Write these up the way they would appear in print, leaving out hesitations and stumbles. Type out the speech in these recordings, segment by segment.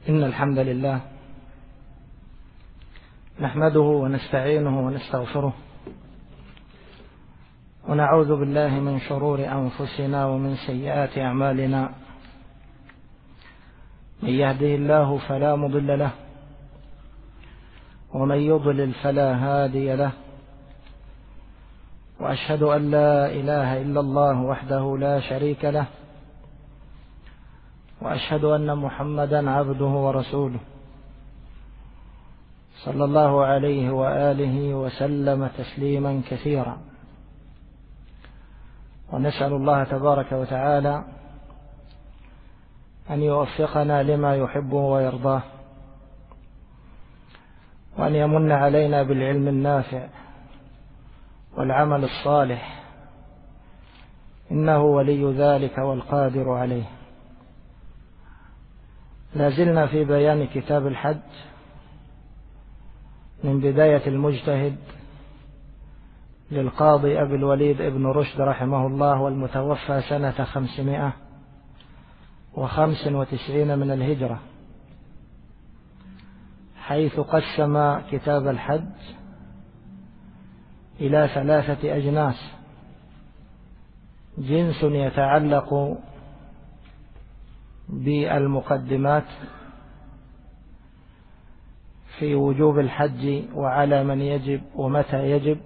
إن الحمد لله نحمده ونستعينه ونستغفره ونعوذ بالله من شرور أنفسنا ومن سيئات أعمالنا. من يهده الله فلا مضل له ومن يضلل فلا هادي له، وأشهد أن لا إله إلا الله وحده لا شريك له، وأشهد أن محمدا عبده ورسوله صلى الله عليه وآله وسلم تسليما كثيرا. ونسأل الله تبارك وتعالى أن يوفقنا لما يحبه ويرضاه، وأن يمن علينا بالعلم النافع والعمل الصالح، إنه ولي ذلك والقادر عليه. لازلنا في بيان كتاب الحج من بداية المجتهد للقاضي أبي الوليد ابن رشد رحمه الله، والمتوفى سنة 595 من الهجرة، حيث قسم كتاب الحج إلى 3 أجناس: جنس يتعلق بالمقدمات في وجوب الحج وعلى من يجب ومتى يجب،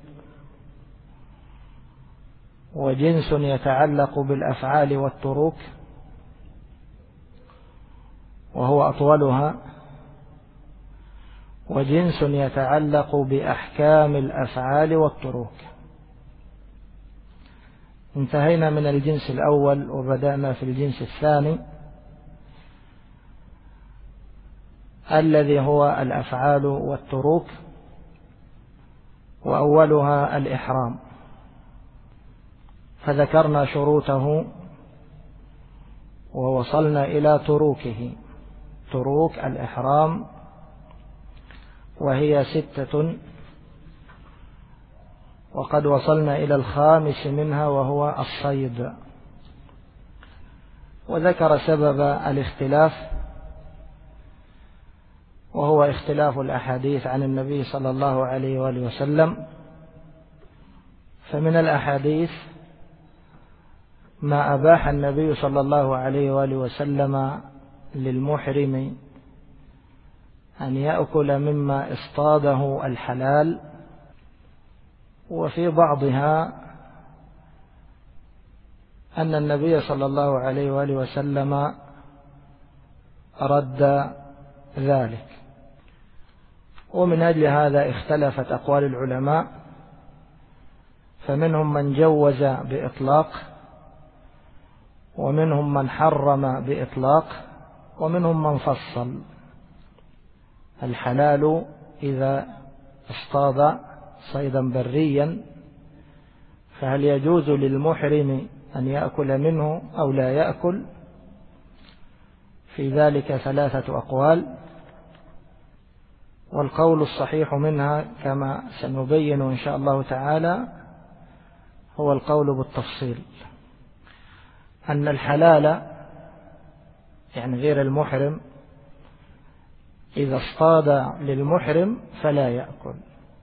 وجنس يتعلق بالأفعال والتروك وهو أطولها، وجنس يتعلق بأحكام الأفعال والتروك. انتهينا من الجنس الأول وبدأنا في الجنس الثاني الذي هو الأفعال والتروك، وأولها الإحرام، فذكرنا شروطه ووصلنا إلى تروكه، تروك الإحرام، وهي 6، وقد وصلنا إلى الخامس منها وهو الصيد. وذكر سبب الاختلاف، وهو اختلاف الأحاديث عن النبي صلى الله عليه وآله وسلم. فمن الأحاديث ما أباح النبي صلى الله عليه وآله وسلم للمحرم أن يأكل مما اصطاده الحلال، وفي بعضها أن النبي صلى الله عليه وآله وسلم رد ذلك. ومن أجل هذا اختلفت أقوال العلماء، فمنهم من جوز بإطلاق، ومنهم من حرم بإطلاق، ومنهم من فصل. الحلال إذا اصطاد صيدا بريا فهل يجوز للمحرم أن يأكل منه أو لا يأكل؟ في ذلك 3 أقوال، والقول الصحيح منها كما سنبين إن شاء الله تعالى هو القول بالتفصيل، أن الحلال يعني غير المحرم إذا اصطاد للمحرم فلا يأكل،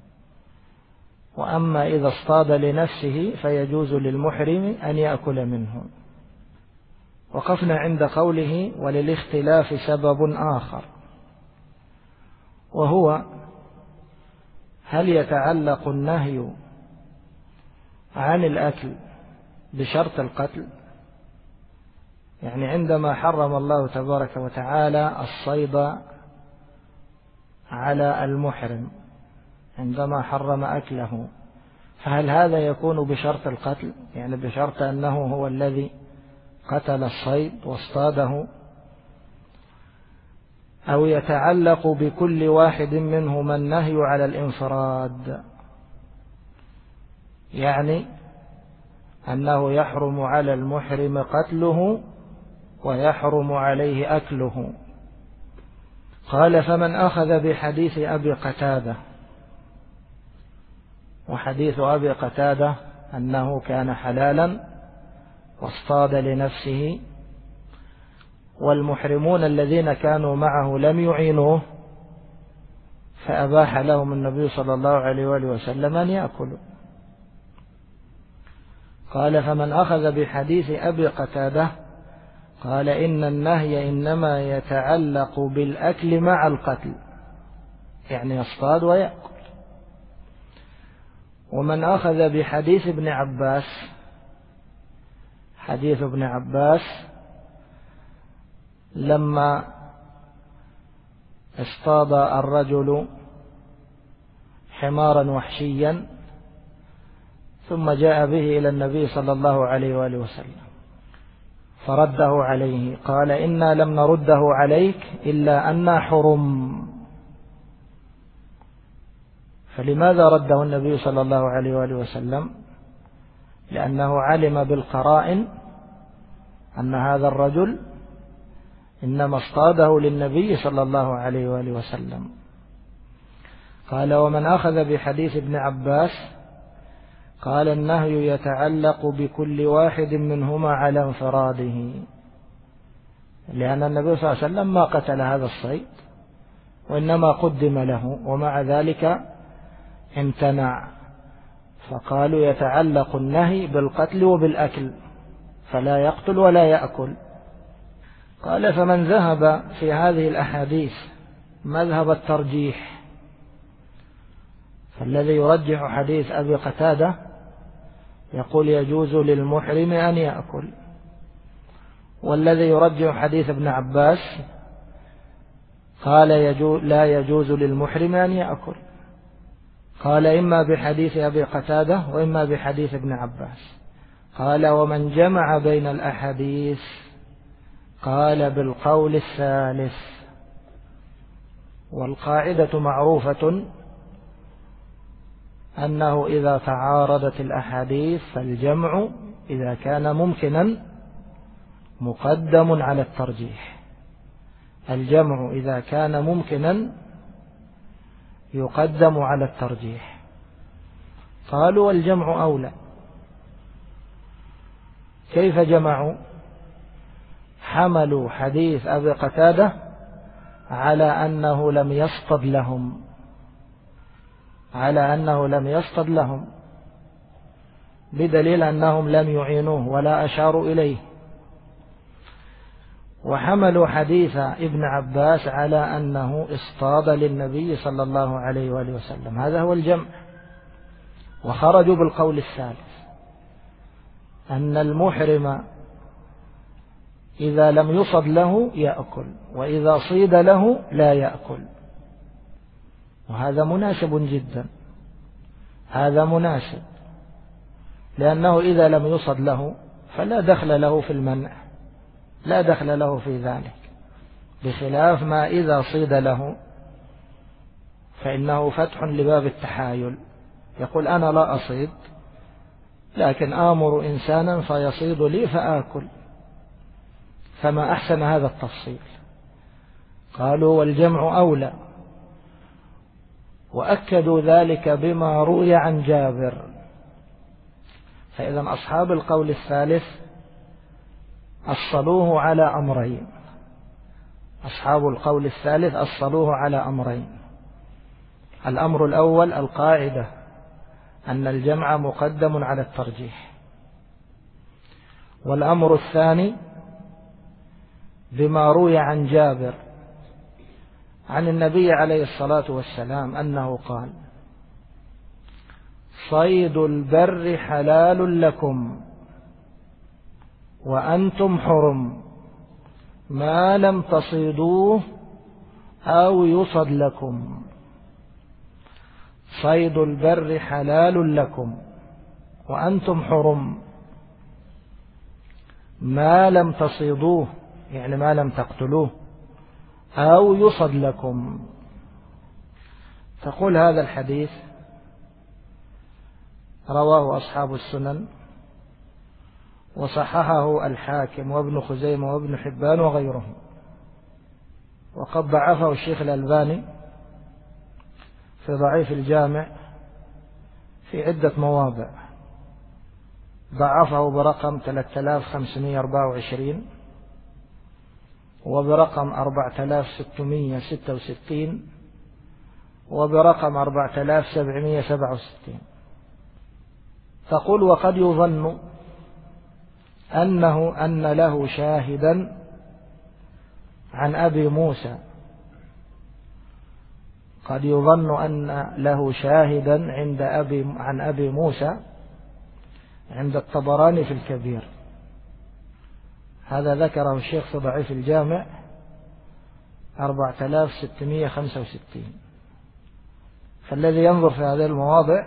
وأما إذا اصطاد لنفسه فيجوز للمحرم أن يأكل منه. وقفنا عند قوله: وللاختلاف سبب آخر، وهو هل يتعلق النهي عن الأكل بشرط القتل؟ يعني عندما حرم الله تبارك وتعالى الصيد على المحرم، عندما حرم أكله، فهل هذا يكون بشرط القتل، يعني بشرط أنه هو الذي قتل الصيد واصطاده، أو يتعلق بكل واحد منهما النهي على الانفراد، يعني أنه يحرم على المحرم قتله ويحرم عليه أكله. قال: فمن أخذ بحديث أبي قتادة، وحديث أبي قتادة أنه كان حلالا واصطاد لنفسه، والمحرمون الذين كانوا معه لم يعينوه، فأباح لهم النبي صلى الله عليه وآله وسلم أن يأكلوا. قال: فمن أخذ بحديث أبي قتادة قال: إن النهي إنما يتعلق بالأكل مع القتل، يعني يصطاد ويأكل. ومن أخذ بحديث ابن عباس، حديث ابن عباس لما اصطاد الرجل حمارا وحشيا ثم جاء به إلى النبي صلى الله عليه وآله وسلم فرده عليه، قال: إنا لم نرده عليك إلا أننا حرم. فلماذا رده النبي صلى الله عليه وآله وسلم؟ لأنه علم بالقرائن أن هذا الرجل إنما اصطاده للنبي صلى الله عليه وآله وسلم. قال: ومن أخذ بحديث ابن عباس قال: النهي يتعلق بكل واحد منهما على انفراده، لأن النبي صلى الله عليه وسلم ما قتل هذا الصيد وإنما قدم له، ومع ذلك امتنع، فقالوا يتعلق النهي بالقتل وبالأكل، فلا يقتل ولا يأكل. قال: فمن ذهب في هذه الأحاديث مذهب الترجيح، فالذي يرجح حديث أبي قتادة يقول يجوز للمحرم أن يأكل، والذي يرجح حديث ابن عباس قال لا يجوز للمحرم أن يأكل. قال: إما بحديث أبي قتادة وإما بحديث ابن عباس. قال: ومن جمع بين الأحاديث قال بالقول الثالث. والقاعدة معروفة أنه إذا تعارضت الأحاديث فالجمع إذا كان ممكنا مقدم على الترجيح. الجمع إذا كان ممكنا يقدم على الترجيح. قالوا: والجمع أولى. كيف جمعوا؟ حملوا حديث أبي قتادة على أنه لم يصطد لهم، بدليل أنهم لم يعينوه ولا أشاروا إليه. وحملوا حديث ابن عباس على أنه اصطاد للنبي صلى الله عليه وآله وسلم، هذا هو الجمع. وخرجوا بالقول الثالث أن المحرم إذا لم يصد له يأكل، وإذا صيد له لا يأكل. وهذا مناسب جدا، هذا مناسب، لأنه إذا لم يصد له فلا دخل له في المنع، لا دخل له في ذلك، بخلاف ما إذا صيد له فإنه فتح لباب التحايل. يقول: أنا لا أصيد لكن آمر إنسانا فيصيد لي فآكل، فما أحسن هذا التفصيل. قالوا: والجمع أولى، وأكدوا ذلك بما روي عن جابر. فإذا أصحاب القول الثالث أصلوه على أمرين، أصحاب القول الثالث أصلوه على أمرين. الأمر الأول القاعدة أن الجمع مقدم على الترجيح، والأمر الثاني بما روي عن جابر عن النبي عليه الصلاة والسلام أنه قال: صيد البر حلال لكم وأنتم حرم ما لم تصيدوه أو يصد لكم. صيد البر حلال لكم وأنتم حرم ما لم تصيدوه، يعني ما لم تقتلوه، أو يصد لكم. تقول هذا الحديث رواه أصحاب السنن وصححه الحاكم وابن خزيمة وابن حبان وغيرهم، وقد ضعفه الشيخ الألباني في ضعيف الجامع في عدة مواضع، ضعفه برقم 3524 وبرقم 4666 وبرقم 4767. تقول: وقد يظن أن له شاهدا عن أبي موسى. قد يظن أن له شاهدا عن أبي موسى عند الطبراني في الكبير. هذا ذكره الشيخ في ضعيف الجامع 4665. فالذي ينظر في هذه المواضع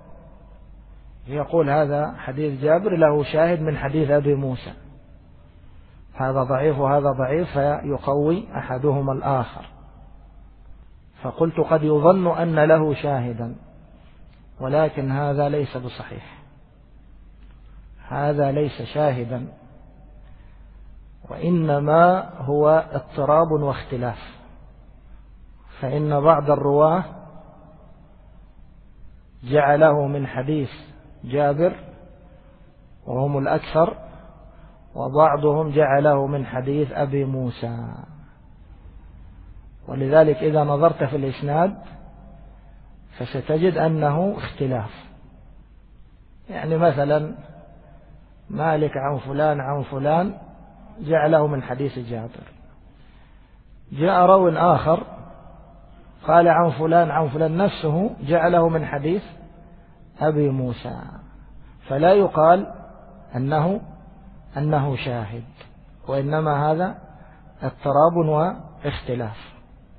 يقول: هذا حديث جابر له شاهد من حديث أبي موسى، هذا ضعيف وهذا ضعيف، فيقوي أحدهما الآخر. فقلت: قد يظن أن له شاهدا، ولكن هذا ليس بصحيح، هذا ليس شاهدا، وإنما هو اضطراب واختلاف. فإن بعض الرواه جعله من حديث جابر وهم الأكثر، وبعضهم جعله من حديث أبي موسى. ولذلك إذا نظرت في الإسناد فستجد أنه اختلاف. يعني مثلا مالك عن فلان عن فلان جعله من حديث جابر، جاء راو آخر قال عن فلان عن فلان نفسه جعله من حديث أبي موسى، فلا يقال أنه شاهد، وإنما هذا اضطراب واختلاف.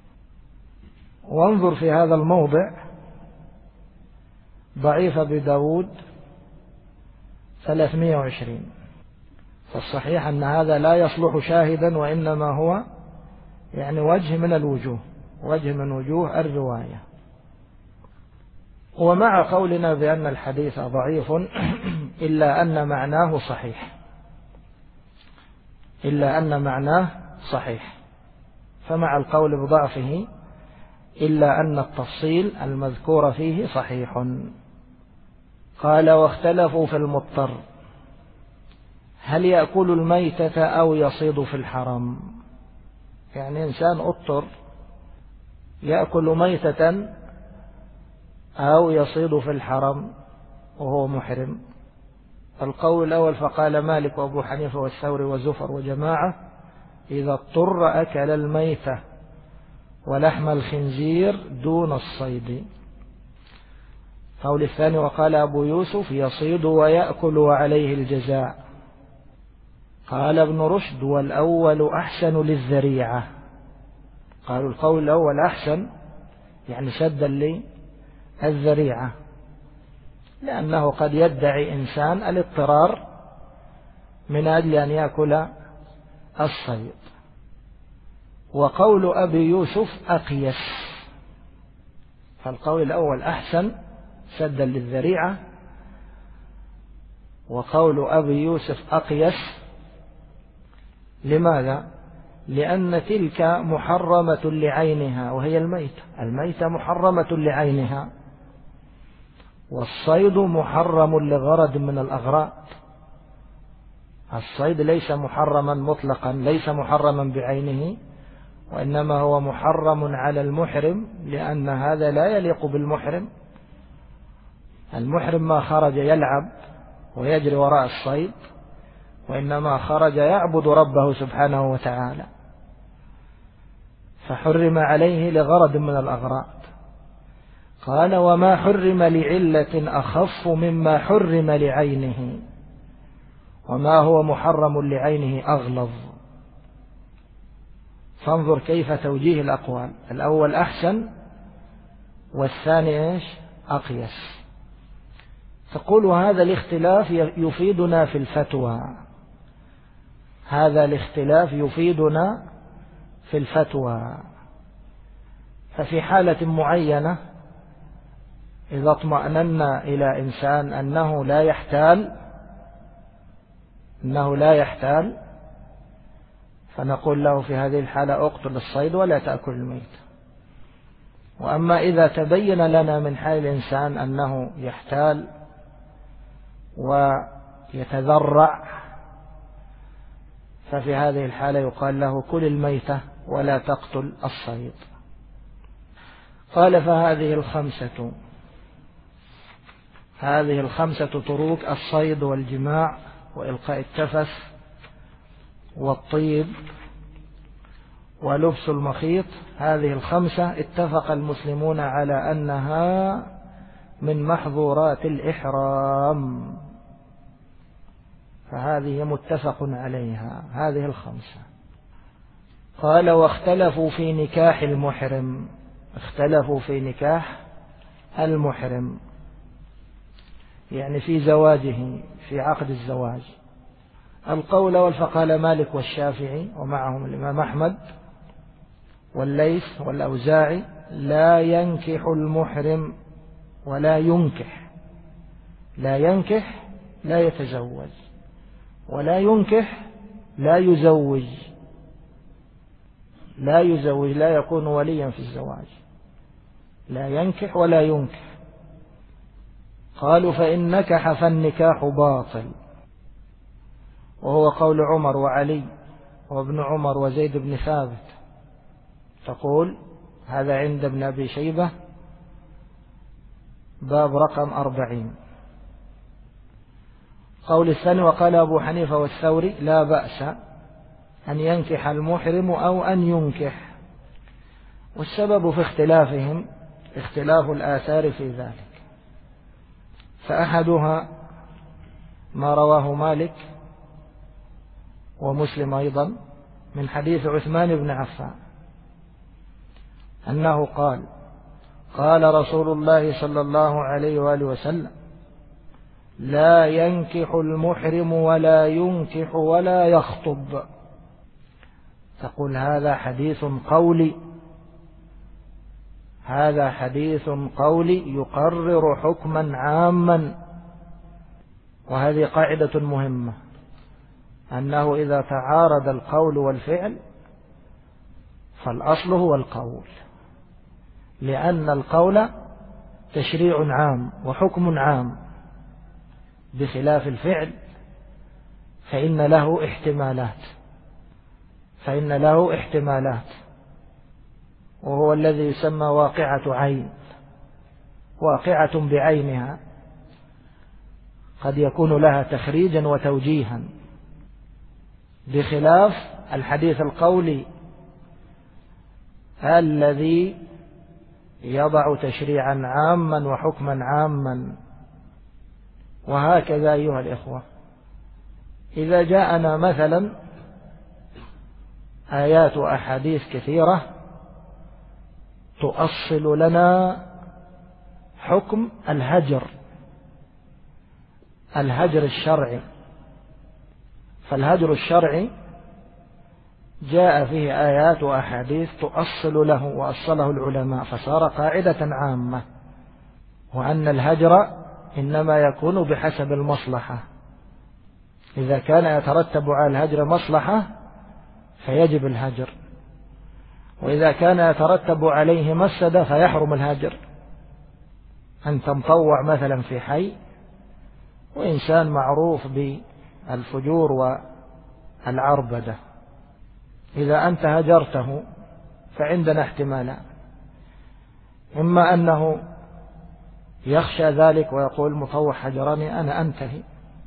وانظر في هذا الموضع ضعيف أبي داود 320. فالصحيح أن هذا لا يصلح شاهدا، وإنما هو يعني وجه من الوجوه، وجه من وجوه الرواية. ومع قولنا بأن الحديث ضعيف إلا أن معناه صحيح، فمع القول بضعفه إلا أن التفصيل المذكور فيه صحيح. قال: واختلفوا في المضطر، هل يأكل الميتة أو يصيد في الحرم؟ يعني إنسان اضطر يأكل ميتة أو يصيد في الحرم وهو محرم. القول الأول فقال مالك وأبو حنيفة والثوري وزفر وجماعة: إذا اضطر أكل الميتة ولحم الخنزير دون الصيد. قول الثاني وقال أبو يوسف: يصيد ويأكل وعليه الجزاء. قال ابن رشد: والأول أحسن للذريعة. قالوا القول الأول أحسن، يعني سدا للذريعة، لأنه قد يدعي إنسان الاضطرار من أجل أن يأكل الصيد. وقول أبي يوسف أقيس، فالقول الأول أحسن سدا للذريعة، وقول أبي يوسف أقيس. لماذا؟ لأن تلك محرمة لعينها وهي الميتة محرمة لعينها، والصيد محرم لغرض من الأغراض. الصيد ليس محرما مطلقا، ليس محرما بعينه، وإنما هو محرم على المحرم، لأن هذا لا يليق بالمحرم. المحرم ما خرج يلعب ويجري وراء الصيد، وإنما خرج يعبد ربه سبحانه وتعالى، فحرم عليه لغرض من الأغراض. قال: وما حرم لعلة أخف مما حرم لعينه، وما هو محرم لعينه أغلظ. فانظر كيف توجيه الأقوال، الأول أحسن والثاني أقيس. تقول: هذا الاختلاف يفيدنا في الفتوى، هذا الاختلاف يفيدنا في الفتوى. ففي حالة معينة إذا اطمأننا إلى إنسان أنه لا يحتال فنقول له في هذه الحالة اقتل الصيد ولا تأكل الميت. وأما إذا تبين لنا من حال الإنسان أنه يحتال ويتذرع، ففي هذه الحالة يقال له كل الميتة ولا تقتل الصيد. قال هذه الخمسة طروق: الصيد والجماع وإلقاء التفس والطيب ولبس المخيط. هذه الخمسة اتفق المسلمون على أنها من محظورات الإحرام، فهذه متفق عليها هذه الخمسة. قال: واختلفوا في نكاح المحرم. اختلفوا في نكاح المحرم يعني في زواجه، في عقد الزواج. القول والفقال مالك والشافعي ومعهم الإمام أحمد والليث والأوزاعي: لا ينكح المحرم ولا ينكح. لا ينكح لا يتزوج، ولا ينكح لا يزوج. لا يزوج لا يكون وليا في الزواج. لا ينكح ولا ينكح. قالوا: فإن نكح فالنكاح باطل. وهو قول عمر وعلي وابن عمر وزيد بن ثابت. تقول هذا عند ابن أبي شيبة باب رقم 40. قول الثاني: وقال أبو حنيفة والثوري: لا بأس أن ينكح المحرم أو أن ينكح. والسبب في اختلافهم اختلاف الآثار في ذلك، فأحدها ما رواه مالك ومسلم أيضا من حديث عثمان بن عفان أنه قال: قال رسول الله صلى الله عليه وآله وسلم: لا ينكح المحرم ولا ينكح ولا يخطب. تقول هذا حديث قولي، هذا حديث قولي يقرر حكما عاما. وهذه قاعدة مهمة، أنه إذا تعارض القول والفعل فالأصل هو القول، لأن القول تشريع عام وحكم عام، بخلاف الفعل فإن له احتمالات، وهو الذي يسمى واقعة عين، واقعة بعينها، قد يكون لها تخريجا وتوجيها، بخلاف الحديث القولي الذي يضع تشريعا عاما وحكما عاما. وهكذا أيها الإخوة، إذا جاءنا مثلا آيات وأحاديث كثيرة تؤصل لنا حكم الهجر الشرعي، فالهجر الشرعي جاء فيه آيات وأحاديث تؤصل له، وأصله العلماء فصار قاعدة عامة، وأن الهجر إنما يكون بحسب المصلحة. إذا كان يترتب على الهجر مصلحة فيجب الهجر، وإذا كان يترتب عليه مفسدة فيحرم الهجر. أنت مطوع مثلا في حي وإنسان معروف بالفجور والعربدة، إذا أنت هجرته فعندنا احتمالان: إما أنه يخشى ذلك ويقول مطوع هجرني أنا أنتهي،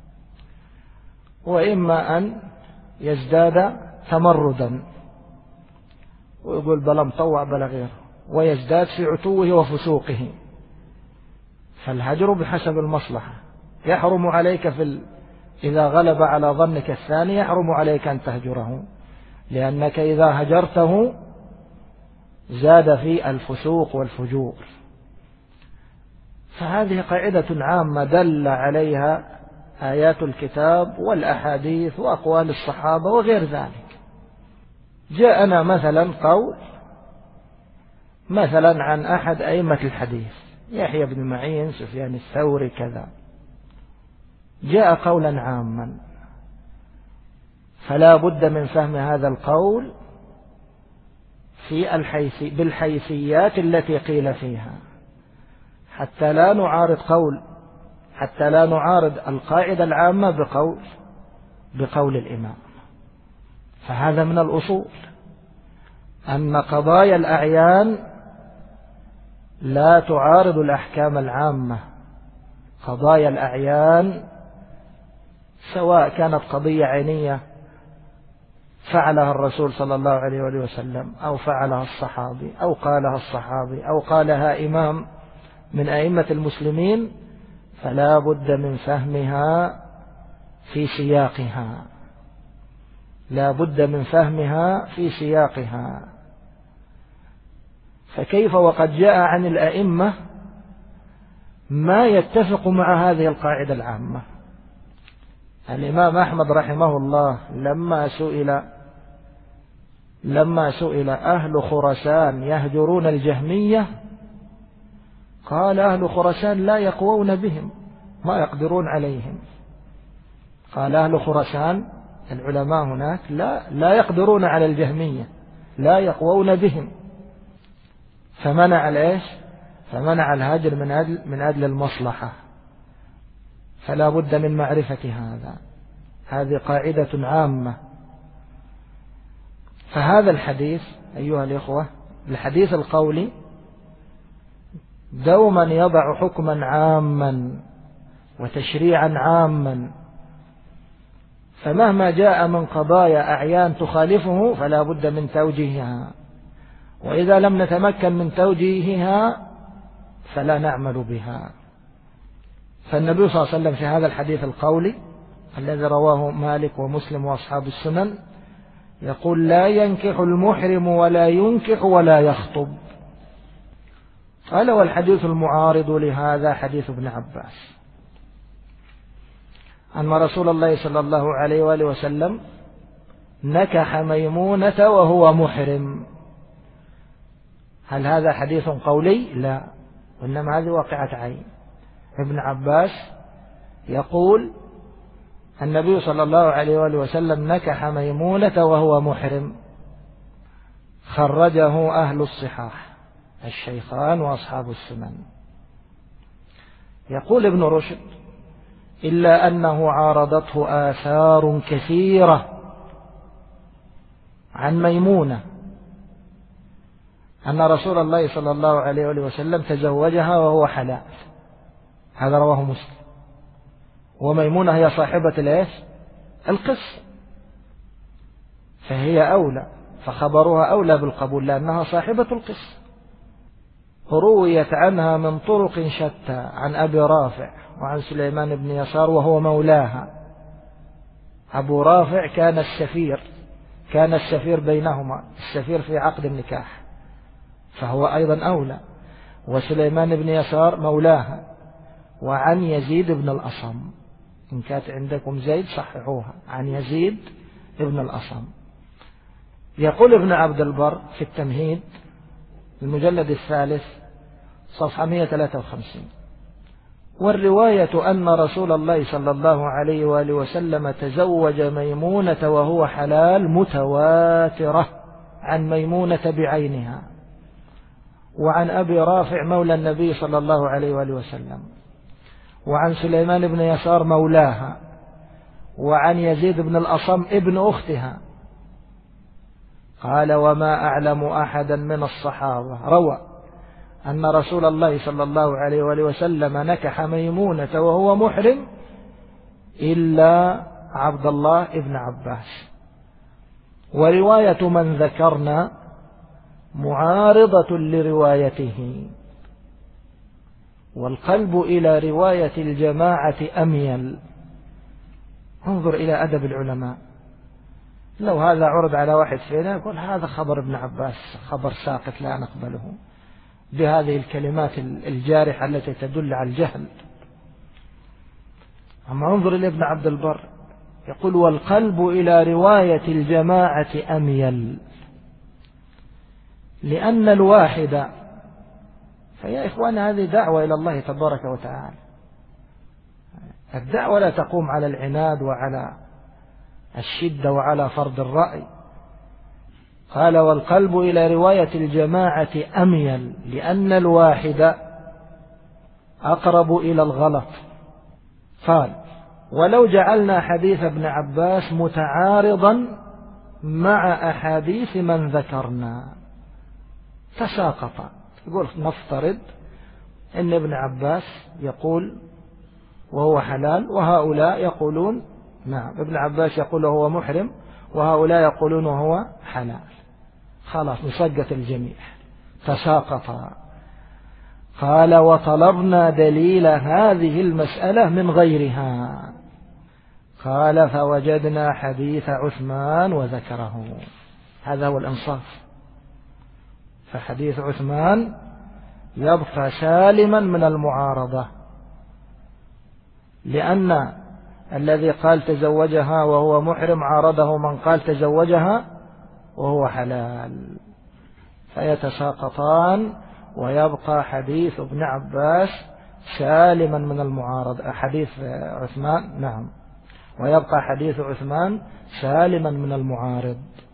وإما أن يزداد تمردا ويقول بلا مطوع بلا غيره، ويزداد في عتوه وفسوقه. فالهجر بحسب المصلحة. يحرم عليك إذا غلب على ظنك الثاني يحرم عليك أن تهجره، لأنك إذا هجرته زاد في الفسوق والفجور. فهذه قاعدة عامة دل عليها آيات الكتاب والأحاديث وأقوال الصحابة وغير ذلك. جاءنا مثلا قول مثلا عن أحد أئمة الحديث يحيى بن معين، سفيان الثوري، كذا، جاء قولا عاما، فلا بد من فهم هذا القول بالحيثيات التي قيل فيها، حتى لا نعارض القاعدة العامة بقول الإمام. فهذا من الأصول أن قضايا الأعيان لا تعارض الأحكام العامة. قضايا الأعيان سواء كانت قضية عينية فعلها الرسول صلى الله عليه وآله وسلم أو فعلها الصحابي أو قالها الصحابي أو قالها إمام من أئمة المسلمين، فلا بد من فهمها في سياقها، لا بد من فهمها في سياقها. فكيف وقد جاء عن الأئمة ما يتفق مع هذه القاعدة العامة. الإمام أحمد رحمه الله لما سئل أهل خراسان يهجرون الجهمية، قال أهل خراسان لا يقوون بهم، ما يقدرون عليهم. قال أهل خراسان العلماء هناك لا يقدرون على الجهمية، لا يقوون بهم، فمنع الإيش؟ فمنع الهجر من أجل المصلحة. فلا بد من معرفة هذا، هذه قاعدة عامة. فهذا الحديث أيها الإخوة، الحديث القولي دوما يضع حكما عاما وتشريعا عاما، فمهما جاء من قضايا أعيان تخالفه فلا بد من توجيهها، وإذا لم نتمكن من توجيهها فلا نعمل بها. فالنبي صلى الله عليه وسلم في هذا الحديث القولي الذي رواه مالك ومسلم وأصحاب السنن يقول: لا ينكح المحرم ولا ينكح ولا يخطب. قال: والحديث المعارض لهذا حديث ابن عباس أن رسول الله صلى الله عليه وآله وسلم نكح ميمونة وهو محرم. هل هذا حديث قولي؟ لا، وإنما هذه واقعة عين. ابن عباس يقول: النبي صلى الله عليه وآله وسلم نكح ميمونة وهو محرم. خرجه أهل الصحاح الشيخان وأصحاب السنن. يقول ابن رشد: إلا أنه عارضته آثار كثيرة عن ميمونة أن رسول الله صلى الله عليه وسلم تزوجها وهو حلال. هذا رواه مسلم. وميمونة هي صاحبة القصة، فهي أولى، فخبرها أولى بالقبول لأنها صاحبة القصة. رويت عنها من طرق شتى عن أبي رافع وعن سليمان بن يسار وهو مولاها. أبو رافع كان السفير بينهما، السفير في عقد النكاح، فهو أيضا أولى. وسليمان بن يسار مولاها. وعن يزيد بن الأصم، إن كانت عندكم زيد صححوها، عن يزيد بن الأصم. يقول ابن عبد البر في التمهيد المجلد 3 صفحة 153: والرواية أن رسول الله صلى الله عليه وآله وسلم تزوج ميمونة وهو حلال متواترة عن ميمونة بعينها، وعن أبي رافع مولى النبي صلى الله عليه وآله وسلم، وعن سليمان بن يسار مولاها، وعن يزيد بن الأصم ابن أختها. قال: وما أعلم أحدا من الصحابة روى أن رسول الله صلى الله عليه وآله وسلم نكح ميمونة وهو محرم إلا عبد الله ابن عباس. ورواية من ذكرنا معارضة لروايته، والقلب إلى رواية الجماعة أميل. انظر إلى أدب العلماء، لو هذا عرض على واحد فينا يقول: هذا خبر ابن عباس خبر ساقط لا نقبله، بهذه الكلمات الجارحة التي تدل على الجهل. أما انظر إلى ابن عبد البر يقول: والقلب إلى رواية الجماعة أميل، لأن الواحد. فيا إخوان، هذه دعوة إلى الله تبارك وتعالى. الدعوة لا تقوم على العناد وعلى الشدة وعلى فرض الرأي. قال: والقلب إلى رواية الجماعة أميل لأن الواحد أقرب إلى الغلط. قال: ولو جعلنا حديث ابن عباس متعارضا مع أحاديث من ذكرنا، تساقط. يقول نفترض أن ابن عباس يقول وهو حلال، وهؤلاء يقولون نعم، ابن عباس يقول وهو محرم، وهؤلاء يقولون وهو حلال، خلاص نسقط الجميع، تساقط. قال وطلبنا دليل هذه المسألة من غيرها، قال فوجدنا حديث عثمان وذكره. هذا هو الإنصاف، فحديث عثمان يبقى سالما من المعارضة، لأن الذي قال تزوجها وهو محرم عارضه من قال تزوجها وهو حلال، فيتساقطان ويبقى حديث ابن عباس سالما من المعارضة، حديث عثمان نعم، ويبقى حديث عثمان سالما من المعارض.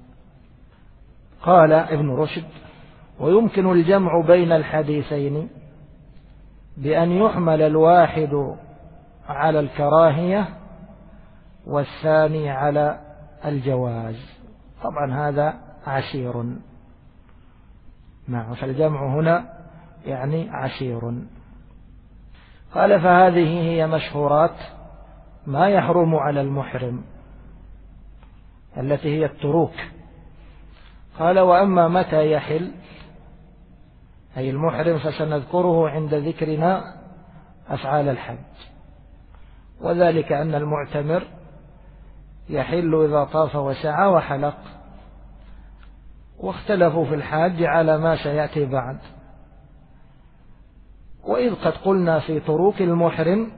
قال ابن رشد ويمكن الجمع بين الحديثين بأن يحمل الواحد على الكراهية والثاني على الجواز. طبعا هذا عسير، نعم، فالجمع هنا يعني عسير. قال فهذه هي مشهورات ما يحرم على المحرم التي هي التروك. قال وأما متى يحل أي المحرم فسنذكره عند ذكرنا أفعال الحج، وذلك أن المعتمر يحل إذا طاف وسعى وحلق، واختلفوا في الحاج على ما سيأتي بعد. وإذ قد قلنا في تروك المحرم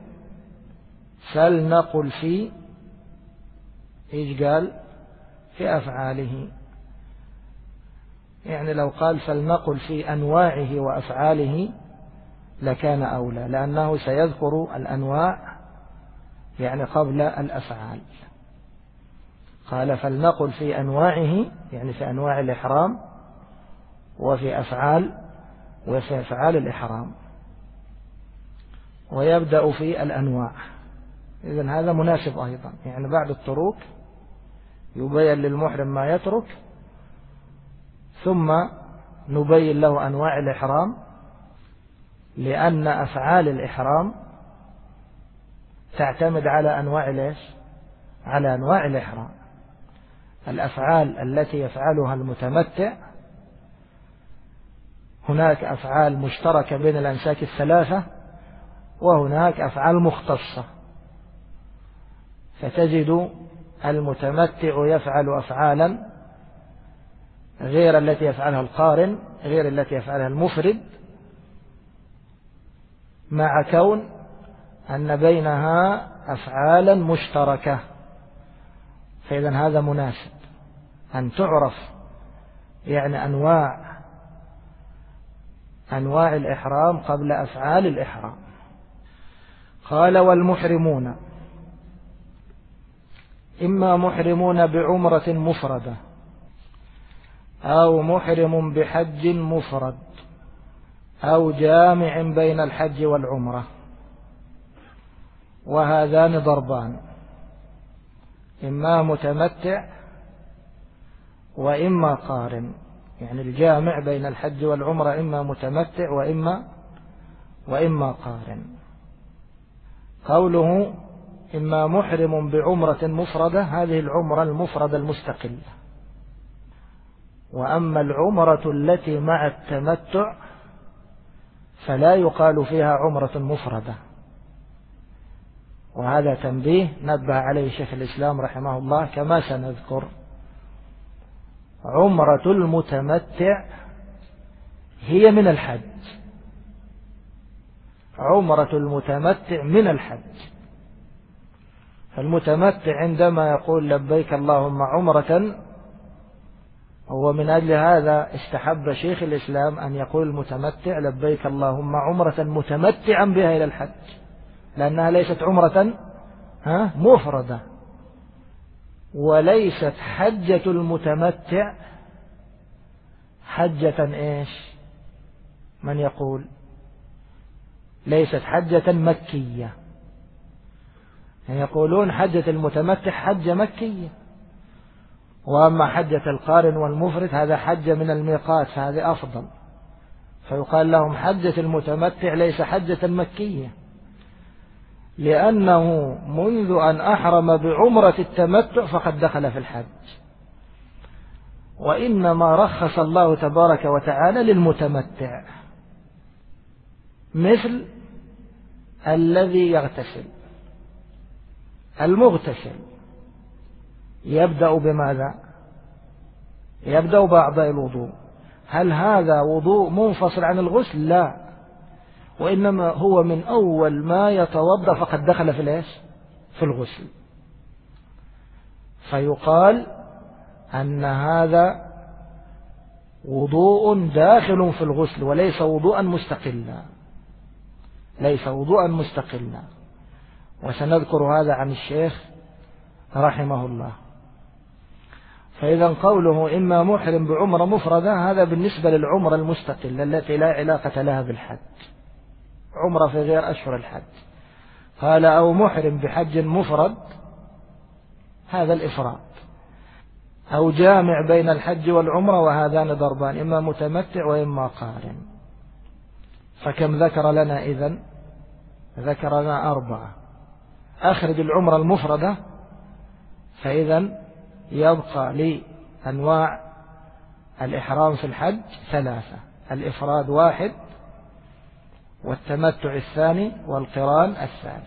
فلنقل في إيش قال في أفعاله، يعني لو قال فلنقل في أنواعه وأفعاله لكان أولى، لأنه سيذكر الأنواع يعني قبل الأفعال. قال فلنقل في أنواعه يعني في أنواع الإحرام وفي أفعال الإحرام، ويبدأ في الأنواع. إذن هذا مناسب أيضا، يعني بعد التروك يبين للمحرم ما يترك، ثم نبين له أنواع الإحرام، لأن أفعال الإحرام تعتمد على أنواع ليش؟ على أنواع الإحرام. الأفعال التي يفعلها المتمتع هناك أفعال مشتركة بين الأنساك الثلاثة، وهناك أفعال مختصة، فتجد المتمتع يفعل أفعالا غير التي يفعلها القارن، غير التي يفعلها المفرد، مع كون أن بينها أفعالا مشتركة. فإذا هذا مناسب أن تعرف يعني أنواع الإحرام قبل أفعال الإحرام. قال والمحرمون إما محرمون بعمرة مفردة أو محرم بحج مفرد أو جامع بين الحج والعمرة، وهذان ضربان، إما متمتع وإما قارن، يعني الجامع بين الحج والعمرة إما متمتع وإما قارن. قوله إما محرم بعمرة مفردة، هذه العمرة المفردة المستقلة، وأما العمرة التي مع التمتع فلا يقال فيها عمرة مفردة. وهذا تنبيه نبه عليه شيخ الإسلام رحمه الله كما سنذكر. عمرة المتمتع هي من الحج، عمرة المتمتع من الحج. فالمتمتع عندما يقول لبيك اللهم عمرة، هو من أجل هذا استحب شيخ الإسلام أن يقول المتمتع لبيك اللهم عمرة متمتعا بها إلى الحج، لأنها ليست عمرة مفردة، وليست حجة المتمتع حجة إيش؟ من يقول ليست حجة مكية، يعني يقولون حجة المتمتع حجة مكية، وأما حجة القارن والمفرد هذا حجة من الميقات، فهذه أفضل، فيقال لهم حجة المتمتع ليس حجة مكية، لأنه منذ أن أحرم بعمرة التمتع فقد دخل في الحج، وإنما رخص الله تبارك وتعالى للمتمتع، مثل الذي يغتسل. المغتسل يبدأ بماذا؟ يبدأ بأعضاء الوضوء. هل هذا وضوء منفصل عن الغسل؟ لا، وإنما هو من أول ما يتوضأ فقد دخل في الغسل، فيقال أن هذا وضوء داخل في الغسل وليس وضوءا مستقلا، ليس وضوءا مستقلا. وسنذكر هذا عن الشيخ رحمه الله. فإذا قوله إما محرم بعمرة مفردة هذا بالنسبة للعمرة المستقلة التي لا علاقة لها بالحج، عمرة في غير أشهر الحج. قال أو محرم بحج مفرد، هذا الإفراد، أو جامع بين الحج والعمرة، وهذان ضربان، إما متمتع وإما قارن. فكم ذكر لنا إذن؟ ذكر لنا 4. أخرج العمرة المفردة، فإذا يبقى لي أنواع الإحرام في الحج 3: الإفراد 1، والتمتع 2، والقران 3.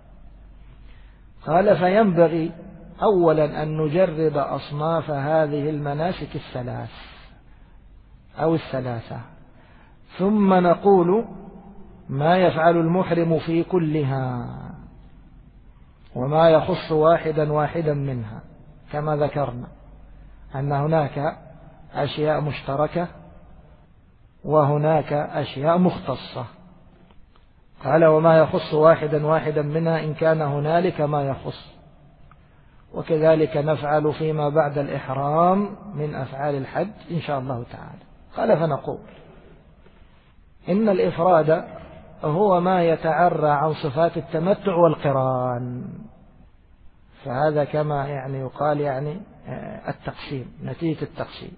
قال فينبغي أولا أن نجرب أصناف هذه المناسك 3 أو 3، ثم نقول ما يفعل المحرم في كلها، وما يخص واحدا منها، كما ذكرنا أن هناك أشياء مشتركة وهناك أشياء مختصة. قال وما يخص واحدا منها إن كان هنالك ما يخص، وكذلك نفعل فيما بعد الإحرام من أفعال الحج إن شاء الله تعالى. قال فنقول إن الإفراد هو ما يتعرى عن صفات التمتع والقران، فهذا كما يقال التقسيم، نتيجة التقسيم.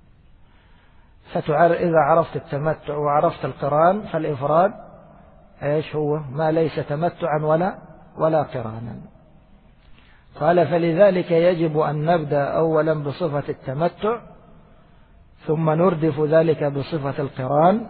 إذا عرفت التمتع وعرفت القران فالإفراد إيش هو؟ ما ليس تمتعا ولا قرانا. قال فلذلك يجب أن نبدأ أولا بصفة التمتع، ثم نردف ذلك بصفة القران،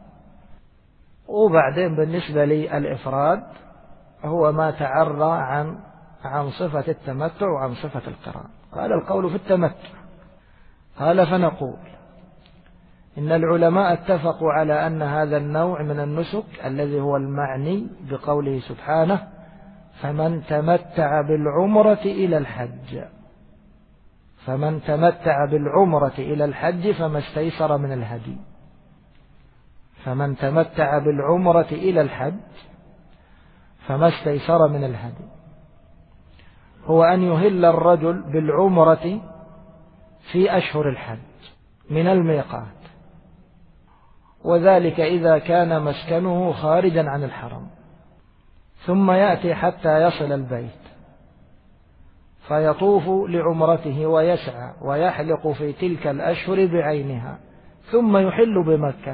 وبعدين بالنسبة للإفراد هو ما تعرى عن صفة التمتع وعن صفة القران. قال القول في التمتع. قال فنقول إن العلماء اتفقوا على أن هذا النوع من النسك الذي هو المعني بقوله سبحانه فمن تمتع بالعمرة إلى الحج، فمن تمتع بالعمرة إلى الحج فما استيسر من الهدي، فمن تمتع بالعمرة إلى الحج فما استيسر من الهدي، هو أن يهل الرجل بالعمرة في أشهر الحج من الميقات، وذلك إذا كان مسكنه خارجا عن الحرم، ثم يأتي حتى يصل البيت فيطوف لعمرته ويسعى ويحلق في تلك الأشهر بعينها، ثم يحل بمكة،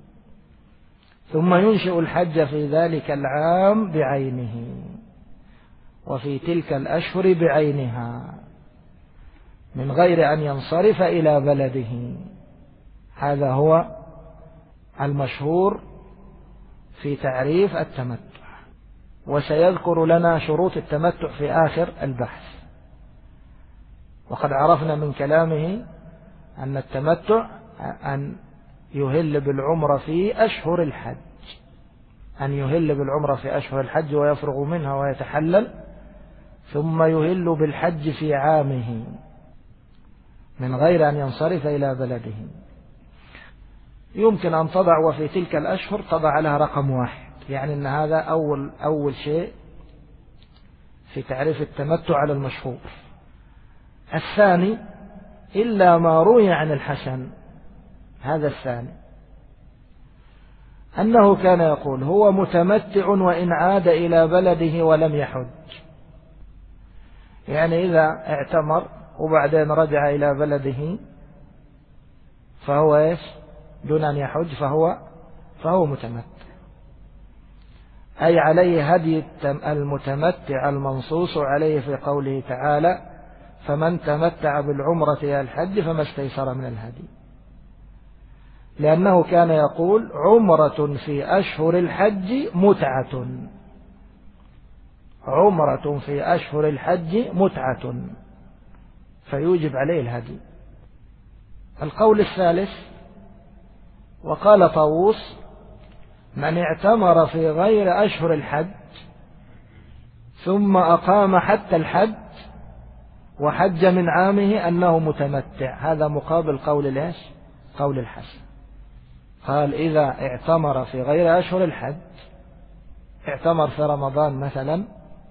ثم ينشئ الحج في ذلك العام بعينه وفي تلك الأشهر بعينها من غير أن ينصرف إلى بلده. هذا هو المشهور في تعريف التمتع، وسيذكر لنا شروط التمتع في آخر البحث. وقد عرفنا من كلامه أن التمتع أن يهل بالعمرة في أشهر الحج، أن يهل بالعمرة في أشهر الحج ويفرغ منها ويتحلل، ثم يهل بالحج في عامه من غير أن ينصرف إلى بلده. يمكن أن تضع وفي تلك الأشهر تضع لها رقم 1، يعني أن هذا أول شيء في تعريف التمتع على المشهور. الثاني إلا ما روي عن الحسن، هذا الثاني أنه كان يقول هو متمتع وإن عاد إلى بلده ولم يحج، يعني إذا اعتمر وبعدين رجع إلى بلده فهو إيش؟ دون أن يحج فهو متمتع. أي عليه هدي المتمتع المنصوص عليه في قوله تعالى فمن تمتع بالعمرة إلى الحج فما استيسر من الهدي، لأنه كان يقول عمرة في أشهر الحج متعة، عمرة في أشهر الحج متعة، فيوجب عليه الهدي. القول الثالث وقال طاووس من اعتمر في غير أشهر الحج ثم أقام حتى الحج وحج من عامه أنه متمتع. هذا مقابل قول الحسن. قال إذا اعتمر في غير أشهر الحج، اعتمر في رمضان مثلا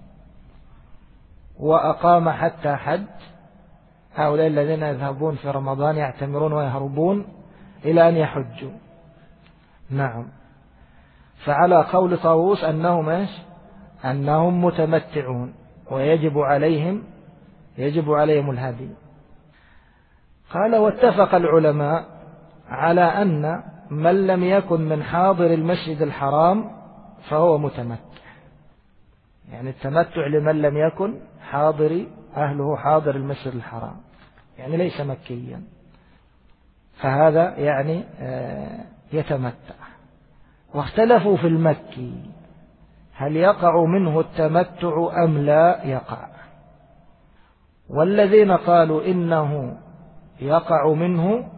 وأقام حتى حج، هؤلاء الذين يذهبون في رمضان يعتمرون ويهربون إلى أن يحجوا. نعم، فعلى قول طاووس أنهم متمتعون ويجب عليهم الهدي. قال واتفق العلماء على أن من لم يكن من حاضر المسجد الحرام فهو متمتع، يعني التمتع لمن لم يكن أهله حاضر المسجد الحرام، يعني ليس مكيا، فهذا يعني يتمتع. واختلفوا في المكي هل يقع منه التمتع أم لا يقع، والذين قالوا إنه يقع منه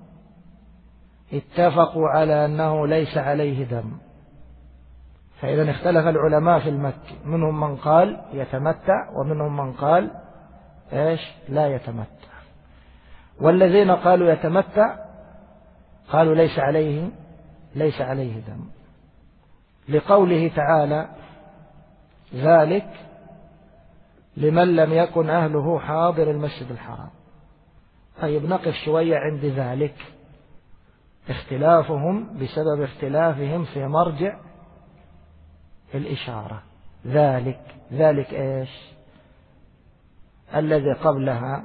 اتفقوا على أنه ليس عليه دم. فإذا اختلف العلماء في المكي، منهم من قال يتمتع ومنهم من قال لا يتمتع. والذين قالوا يتمتع قالوا ليس عليه دم، لقوله تعالى ذلك لمن لم يكن أهله حاضر المسجد الحرام. طيب نقف شوية عند ذلك، اختلافهم بسبب اختلافهم في مرجع الإشارة. ذلك الذي قبلها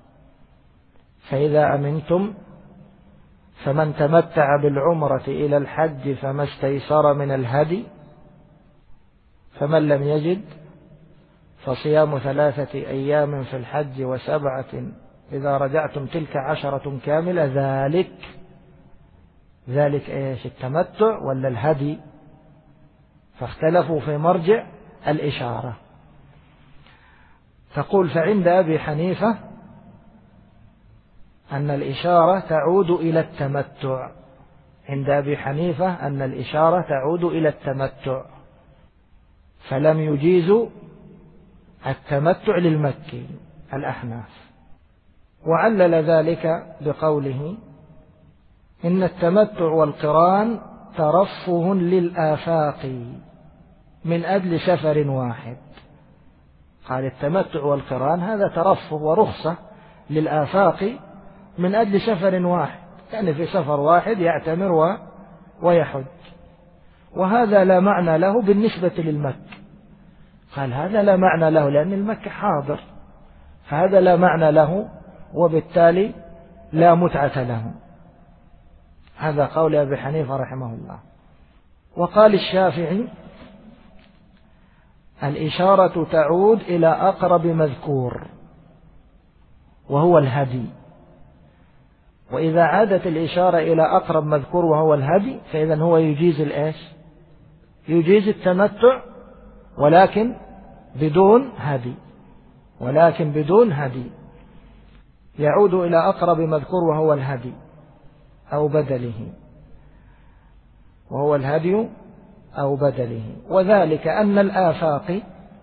فإذا أمنتم فمن تمتع بالعمرة إلى الحج فما استيسر من الهدي فمن لم يجد فصيام 3 أيام في الحج و7 إذا رجعتم تلك 10 كاملة. ذلك التمتع ولا الهدي؟ فاختلفوا في مرجع الإشارة. تقول فعند أبي حنيفة أن الإشارة تعود إلى التمتع، عند أبي حنيفة أن الإشارة تعود إلى التمتع، فلم يجيزوا التمتع للمكي الأحناف. وعلل ذلك بقوله إن التمتع والقران ترفه للآفاق من أجل سفر واحد. قال التمتع والقران هذا ترفه ورخصة للآفاق من أجل سفر واحد، يعني في سفر واحد يعتمر ويحج، وهذا لا معنى له بالنسبة للمكي. قال هذا لا معنى له لأن المكي حاضر، فهذا لا معنى له وبالتالي لا متعة له. هذا قول أبي حنيفة رحمه الله. وقال الشافعي الإشارة تعود إلى أقرب مذكور وهو الهدي، وإذا عادت الإشارة إلى أقرب مذكور وهو الهدي فإذا هو يجيز التمتع ولكن بدون هدي، يعود إلى أقرب مذكور وهو الهدي أو بدله، وهو الهدي أو بدله. وذلك أن الآفاق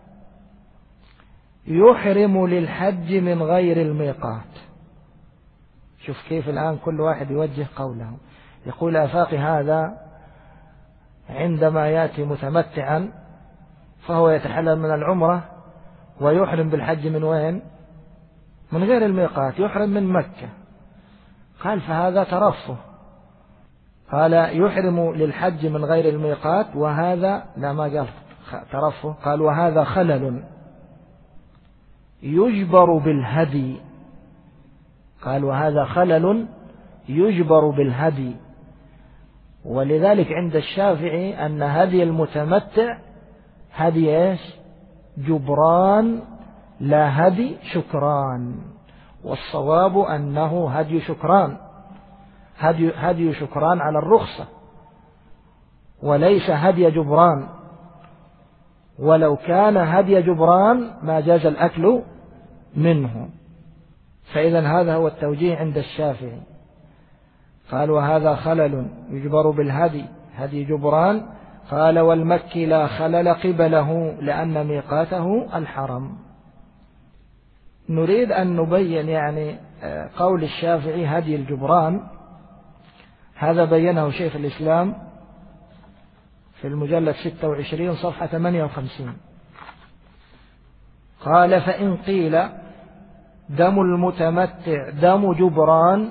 يحرم للحج من غير الميقات. شوف كيف الآن كل واحد يوجه قوله، يقول آفاق هذا عندما يأتي متمتعا فهو يتحلل من العمرة ويحرم بالحج من وين؟ من غير الميقات، يحرم من مكة. قال فهذا ترفه، قال يحرم للحج من غير الميقات، وهذا لا ما قال ترفه، قال وهذا خلل يجبر بالهدي قال وهذا خلل يجبر بالهدي. ولذلك عند الشافعي أن هدي المتمتع هدي جبران لا هدي شكران، والصواب أنه هدي شكران، هدي شكران على الرخصة وليس هدي جبران، ولو كان هدي جبران ما جاز الأكل منه. فإذا هذا هو التوجيه عند الشافعي. قال وهذا خلل يجبر بالهدي هدي جبران. قال والمكي لا خلل قبله لأن ميقاته الحرم. نريد أن نبين يعني قول الشافعي هدي الجبران، هذا بينه شيخ الإسلام في المجلد 26 صفحة 58. قال فإن قيل دم المتمتع دم جبران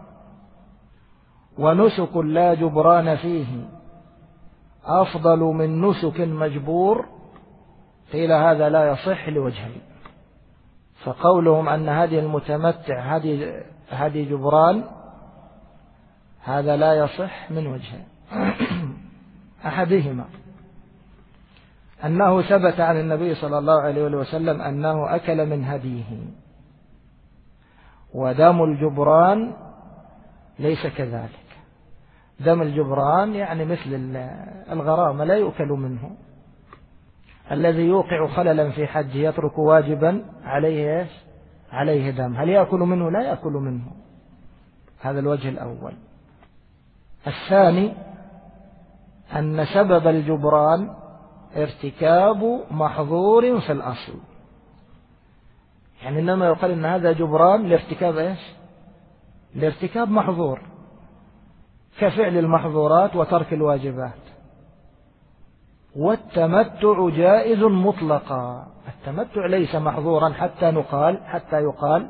ونسك لا جبران فيه أفضل من نسك مجبور، قيل هذا لا يصح لوجهين. فقولهم أن هدي المتمتع هدي جبران هذا لا يصح من وجهين. أحدهما أنه ثبت عن النبي صلى الله عليه وسلم أنه أكل من هديه، ودم الجبران ليس كذلك. دم الجبران يعني مثل الغرامة لا يؤكل منه. الذي يوقع خللا في حجه يترك واجبا عليه دم، هل يأكل منه؟ لا يأكل منه. هذا الوجه الأول. الثاني أن سبب الجبران ارتكاب محظور في الأصل، يعني إنما يقال إن هذا جبران لارتكاب لارتكاب محظور كفعل المحظورات وترك الواجبات. والتمتع جائز مطلقا، التمتع ليس محظورا حتى يقال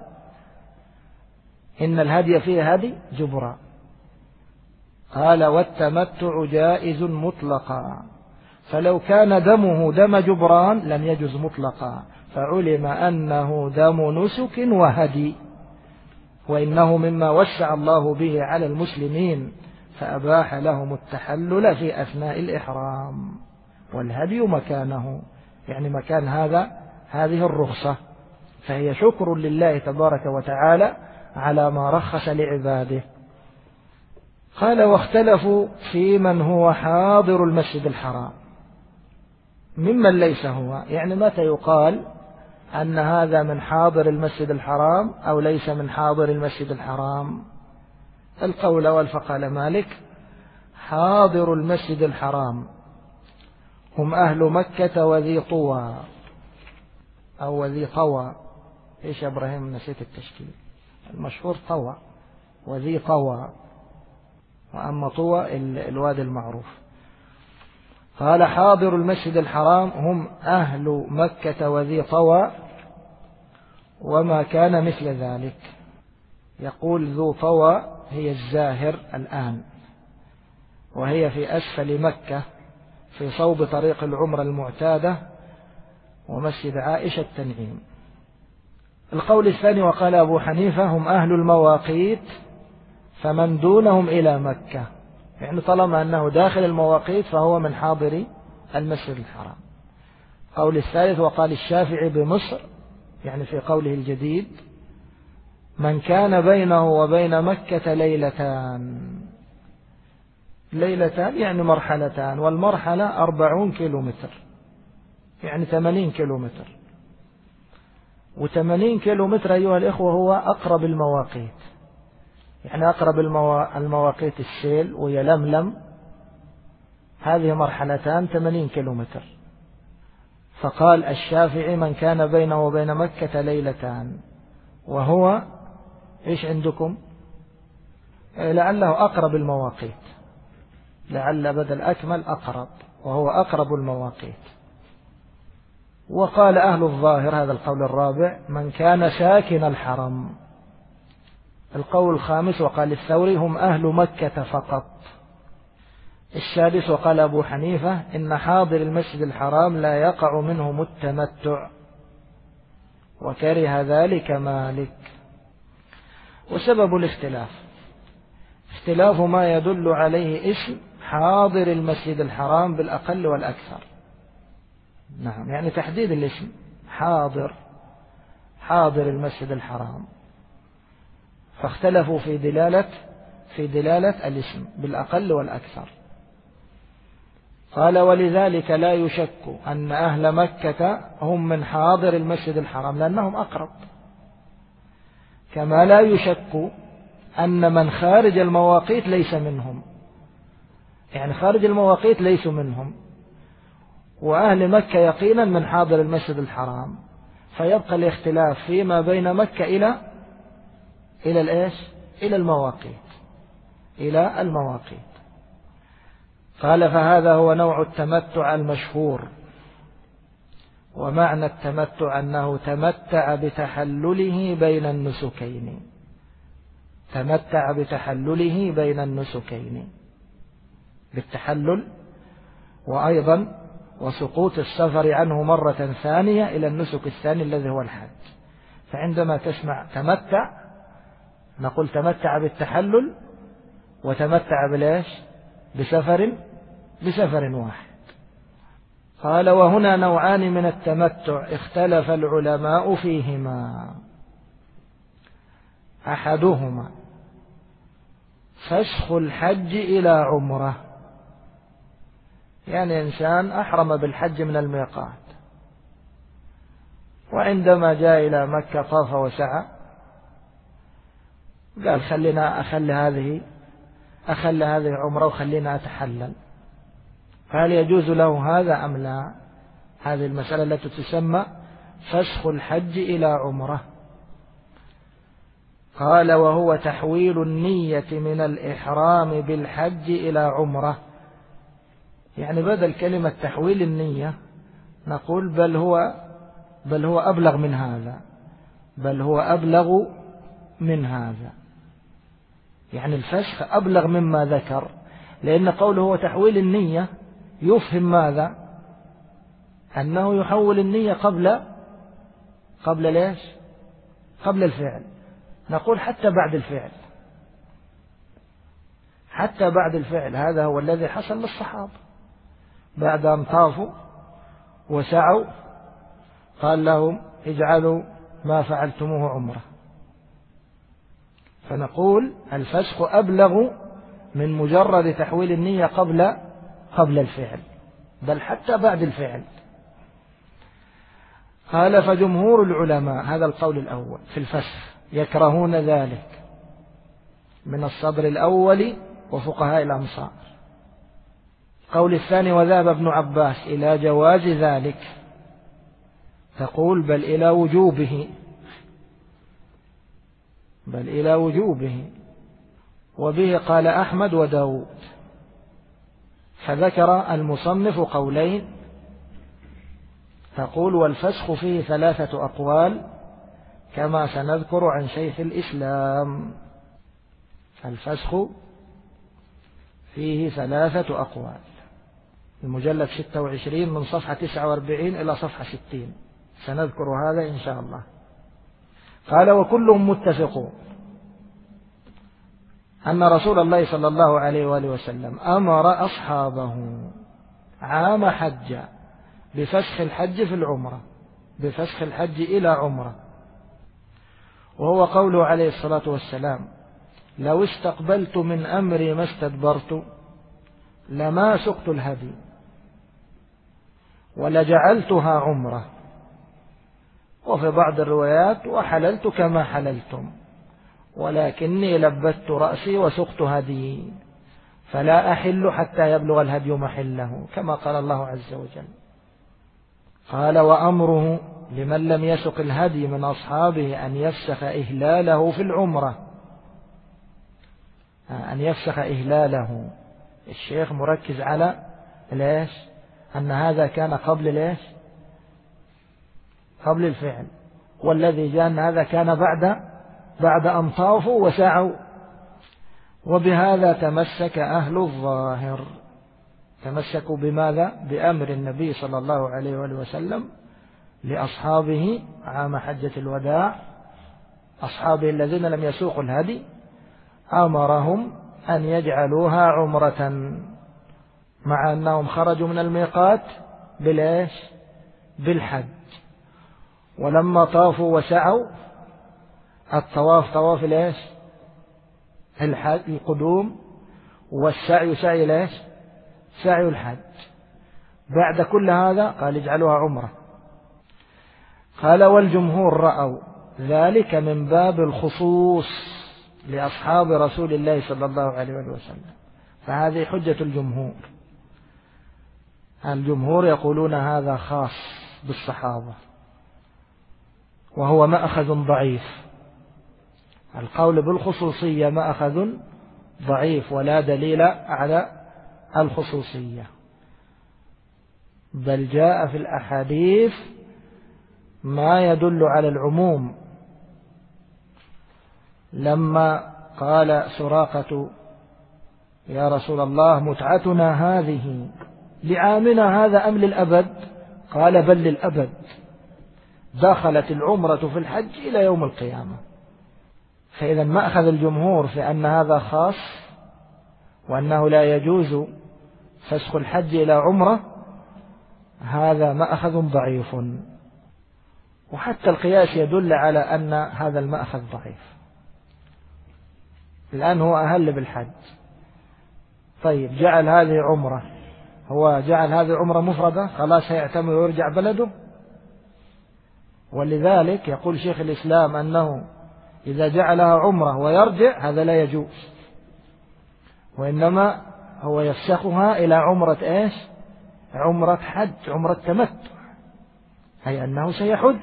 إن الهدي فيه هدي جبران. قال والتمتع جائز مطلقا، فلو كان دمه دم جبران لم يجز مطلقا، فعلم أنه دم نسك وهدي، وإنه مما وسع الله به على المسلمين فأباح لهم التحلل في أثناء الإحرام، والهدي مكانه يعني مكان هذه الرخصة، فهي شكر لله تبارك وتعالى على ما رخص لعباده. قال واختلفوا في من هو حاضر المسجد الحرام ممن ليس هو، يعني متى يقال أن هذا من حاضر المسجد الحرام أو ليس من حاضر المسجد الحرام. القول والفقال مالك حاضر المسجد الحرام هم أهل مكة وذي طوى أو وذي طوى. إيش يا إبراهيم؟ نسيت التشكيل. المشهور طوى وذي طوى، وأما طوى الوادي المعروف. قال حاضر المسجد الحرام هم أهل مكة وذي طوى وما كان مثل ذلك. يقول ذو طوى هي الزاهر الآن، وهي في أسفل مكة في صوب طريق العمرة المعتادة ومسجد عائشة التنعيم. القول الثاني وقال أبو حنيفة هم أهل المواقيت فمن دونهم إلى مكة، يعني طالما أنه داخل المواقيت فهو من حاضر المسجد الحرام. قول الثالث وقال الشافعي بمصر، يعني في قوله الجديد من كان بينه وبين مكة ليلتان يعني مرحلتان، والمرحلة 40 كيلومتر يعني 80 كيلومتر، و80 كيلومتر أيها الإخوة هو أقرب المواقيت، يعني أقرب المواقيت السيل ويلملم، هذه مرحلتان 80 كيلومتر. فقال الشافعي من كان بينه وبين مكة ليلتان، وهو إيش عندكم؟ لعله أقرب المواقيت، لعل بدل أكمل أقرب، وهو أقرب المواقيت. وقال أهل الظاهر هذا القول الرابع من كان ساكن الحرم. القول الخامس وقال الثوري هم أهل مكة فقط. السادس وقال أبو حنيفة إن حاضر المسجد الحرام لا يقع منهم التمتع، وكره ذلك مالك. وسبب الاختلاف اختلاف ما يدل عليه اسم حاضر المسجد الحرام بالأقل والأكثر. نعم، يعني تحديد الاسم حاضر المسجد الحرام، فاختلفوا في دلالة الاسم بالأقل والأكثر. قال ولذلك لا يشك أن أهل مكة هم من حاضر المسجد الحرام لأنهم أقرب، كما لا يشك أن من خارج المواقيت ليس منهم، يعني خارج المواقيت ليسوا منهم، وأهل مكة يقينا من حاضر المسجد الحرام، فيبقى الاختلاف فيما بين مكة إلى المواقيت. قال فهذا هو نوع التمتع المشهور. ومعنى التمتع أنه تمتع بتحلله بين النسكين، بالتحلل وأيضا وسقوط السفر عنه مرة ثانية إلى النسك الثاني الذي هو الحج. فعندما تسمع تمتع نقول تمتع بالتحلل وتمتع بسفر واحد. قال وهنا نوعان من التمتع اختلف العلماء فيهما. أحدهما فسخ الحج إلى عمرة، يعني إنسان أحرم بالحج من الميقات، وعندما جاء إلى مكة طاف وسعى، قال خلينا أخلي هذه عمرة وخلينا أتحلل. فهل يجوز له هذا أم لا؟ هذه المسألة التي تسمى فسخ الحج إلى عمرة. قال وهو تحويل النية من الإحرام بالحج إلى عمرة، يعني بدل كلمة تحويل النية نقول بل هو أبلغ من هذا، يعني الفسخ أبلغ مما ذكر، لأن قوله هو تحويل النية يفهم ماذا؟ أنه يحول النية قبل الفعل. نقول حتى بعد الفعل هذا هو الذي حصل للصحابة بعد أن طافوا وسعوا، قال لهم اجعلوا ما فعلتموه عمرة. فنقول الفسخ أبلغ من مجرد تحويل النية قبل الفعل، بل حتى بعد الفعل. قال فجمهور العلماء، هذا القول الأول في الفسخ، يكرهون ذلك من الصدر الأول وفقهاء الأمصار. قول الثاني وذهب ابن عباس إلى جواز ذلك، تقول بل إلى وجوبه، وبه قال أحمد وداود. فذكر المصنف قولين، تقول والفسخ فيه 3 أقوال كما سنذكر عن شيخ الإسلام. الفسخ فيه 3 أقوال، المجلد 26 من صفحة 49 إلى صفحة 60 سنذكر هذا إن شاء الله. قال وكلهم متفقون أن رسول الله صلى الله عليه وآله وسلم أمر أصحابه عام حج بفسخ الحج في العمرة، بفسخ الحج إلى عمرة، وهو قوله عليه الصلاة والسلام لو استقبلت من أمري ما استدبرت لما سقت الهدي ولجعلتها عمرة، وفي بعض الروايات وحللت كما حللتم ولكني لبت رأسي وسقت هدي فلا أحل حتى يبلغ الهدي محله كما قال الله عز وجل. قال وأمره لمن لم يسق الهدي من أصحابه أن يفسخ إهلاله في العمرة، أن يفسخ إهلاله. الشيخ مركز على أن هذا كان قبل الفعل، والذي جاء أن هذا كان بعد أن طافوا وسعوا. وبهذا تمسك أهل الظاهر، تمسكوا بماذا؟ بأمر النبي صلى الله عليه وآله وسلم لأصحابه عام حجة الوداع أصحابه الذين لم يسوقوا الهدي أمرهم أن يجعلوها عمرة، مع أنهم خرجوا من الميقات بالإيش؟ بالحج. ولما طافوا وسعوا، الطواف طواف الإيش؟ الحج القدوم، والسعي سعي الإيش؟ سعي الحج. بعد كل هذا قال اجعلوها عمرة. قال والجمهور رأوا ذلك من باب الخصوص لأصحاب رسول الله صلى الله عليه وسلم، فهذه حجة الجمهور. الجمهور يقولون هذا خاص بالصحابة، وهو مأخذ ضعيف. القول بالخصوصية مأخذ ضعيف ولا دليل على الخصوصية، بل جاء في الأحاديث ما يدل على العموم. لما قال سراقة يا رسول الله متعتنا هذه لعامنا هذا أم للأبد؟ قال بل للأبد، دخلت العمرة في الحج إلى يوم القيامة. فإذا مأخذ الجمهور في أن هذا خاص، وأنه لا يجوز فسخ الحج إلى عمرة، هذا مأخذ ضعيف، وحتى القياس يدل على أن هذا المأخذ ضعيف. الآن هو أهل بالحج، طيب جعل هذه عمرة، هو جعل هذه عمرة مفردة، خلاص هيعتمر ويرجع بلده. ولذلك يقول شيخ الإسلام أنه إذا جعلها عمرة ويرجع هذا لا يجوز، وإنما هو يفسخها إلى عمرة إيش؟ عمرة حج، عمرة تمتع، أي أنه سيحج.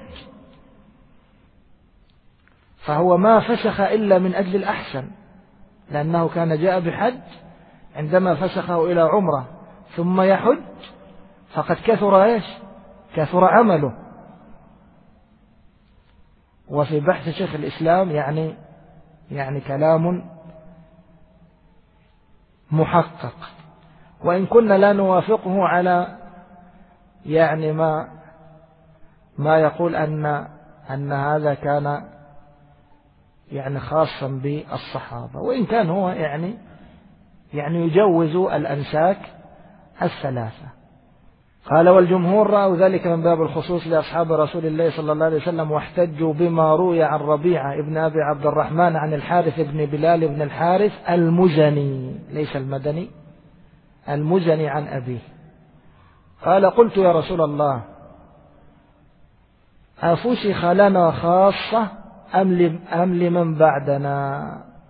فهو ما فسخ إلا من أجل الأحسن، لأنه كان جاء بحج، عندما فسخه إلى عمرة ثم يحج فقد كثر إيش؟ كثر عمله. وفي بحث شيخ الإسلام يعني كلام محقق، وإن كنا لا نوافقه على ما يقول أن هذا كان خاصا بالصحابة، وإن كان هو يجوز الأنساك الثلاثة. قال والجمهور رأوا ذلك من باب الخصوص لأصحاب رسول الله صلى الله عليه وسلم، واحتجوا بما روي عن ربيعة ابن أبي عبد الرحمن عن الحارث بن بلال بن الحارث المزني، ليس المدني، المزني عن أبيه. قال قلت يا رسول الله أفسخ لنا خاصة أم لمن بعدنا؟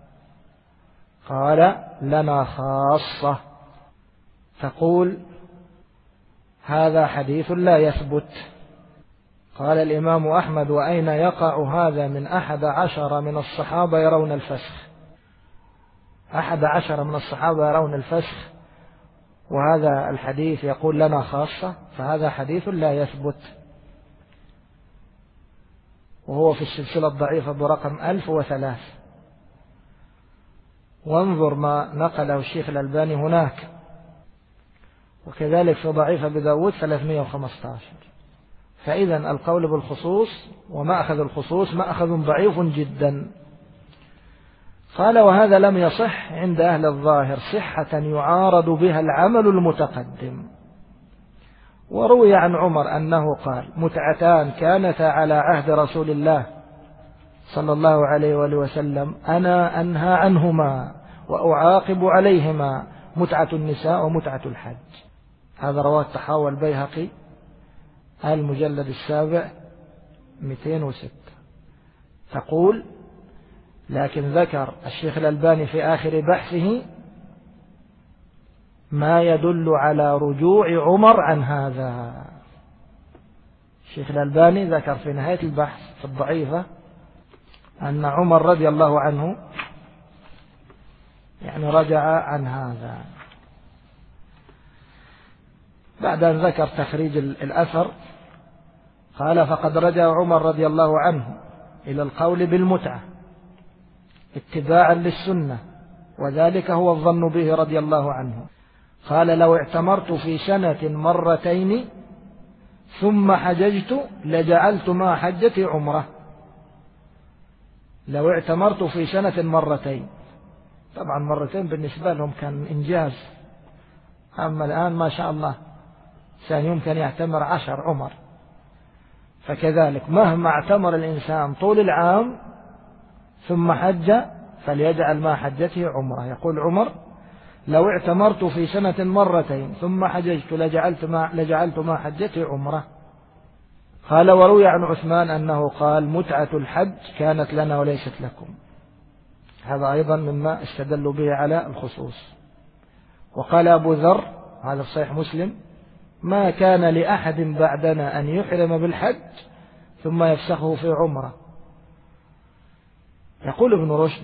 قال لنا خاصة. تقول هذا حديث لا يثبت. قال الإمام أحمد وأين يقع هذا من 11 من الصحابة يرون الفسخ؟ 11 من الصحابة يرون الفسخ، وهذا الحديث يقول لنا خاصة، فهذا حديث لا يثبت، وهو في السلسلة الضعيفة برقم 1003. وانظر ما نقله الشيخ الألباني هناك، وكذلك في ضعيف أبي داود 315. فإذا القول بالخصوص ومأخذ الخصوص مأخذ ضعيف جدا. قال وهذا لم يصح عند أهل الظاهر صحة يعارض بها العمل المتقدم. وروي عن عمر أنه قال متعتان كانتا على عهد رسول الله صلى الله عليه وآله وسلم أنا أنهى عنهما وأعاقب عليهما، متعة النساء ومتعة الحج. هذا رواه الطحاوي البيهقي المجلد 7 206. تقول لكن ذكر الشيخ الألباني في آخر بحثه ما يدل على رجوع عمر عن هذا. الشيخ الألباني ذكر في نهاية البحث في الضعيفة أن عمر رضي الله عنه رجع عن هذا. بعد أن ذكر تخريج الأثر قال فقد رجع عمر رضي الله عنه إلى القول بالمتعة اتباعا للسنة، وذلك هو الظن به رضي الله عنه. قال لو اعتمرت في سنة مرتين ثم حججت لجعلت ما حجتي عمرة. لو اعتمرت في سنة مرتين. طبعا مرتين بالنسبة لهم كان إنجاز، أما الآن ما شاء الله كان يمكن يعتمر 10 عمر. فكذلك مهما اعتمر الإنسان طول العام ثم حج فليجعل ما حجته عمره. يقول عمر: لو اعتمرت في سنة مرتين ثم حججت لجعلت ما حجته عمره. قال: وروي عن عثمان أنه قال: متعة الحج كانت لنا وليست لكم. هذا أيضا مما استدلوا به على الخصوص. وقال أبو ذر، هذا في صحيح مسلم: ما كان لأحد بعدنا أن يحرم بالحج ثم يفسخه في عمره. يقول ابن رشد: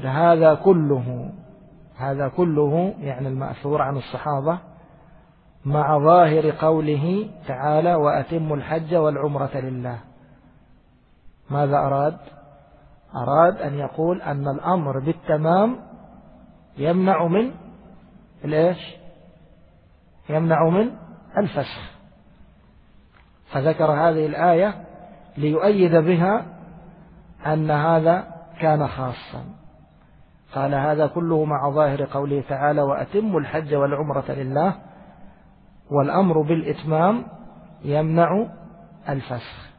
هذا كله يعني المأثور عن الصحابة مع ظاهر قوله تعالى: وأتموا الحج والعمرة لله. ماذا أراد؟ أراد أن يقول أن الأمر بالتمام يمنع من الإيش؟ يمنع من الفسخ. فذكر هذه الآية ليؤيد بها أن هذا كان خاصا. قال: هذا كله مع ظاهر قوله تعالى: وأتموا الحج والعمرة لله، والأمر بالإتمام يمنع الفسخ.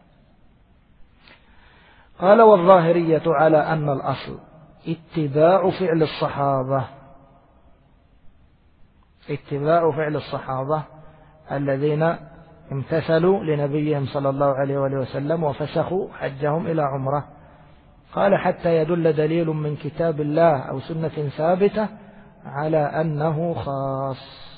قال: والظاهرية على أن الأصل اتباع فعل الصحابة الذين امتثلوا لنبيهم صلى الله عليه وآله وسلم وفسخوا حجهم إلى عمره. قال: حتى يدل دليل من كتاب الله أو سنة ثابتة على أنه خاص.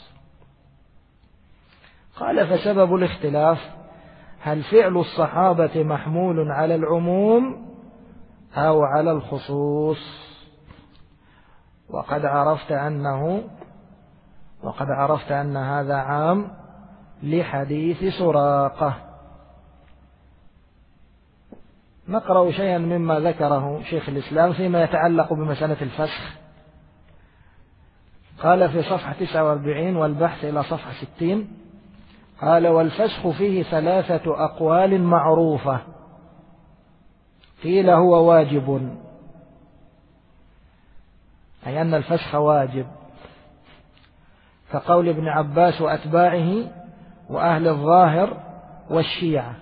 قال: فسبب الاختلاف هل فعل الصحابة محمول على العموم أو على الخصوص؟ وقد عرفت أن هذا عام لحديث سراقة. نقرأ شيئا مما ذكره شيخ الإسلام فيما يتعلق بمسألة الفسخ. قال في صفحة 49 والبحث إلى صفحة 60: قال: والفسخ فيه 3 أقوال معروفة. قيل: هو واجب، أي أن الفسخ واجب، كقول ابن عباس وأتباعه وأهل الظاهر والشيعة.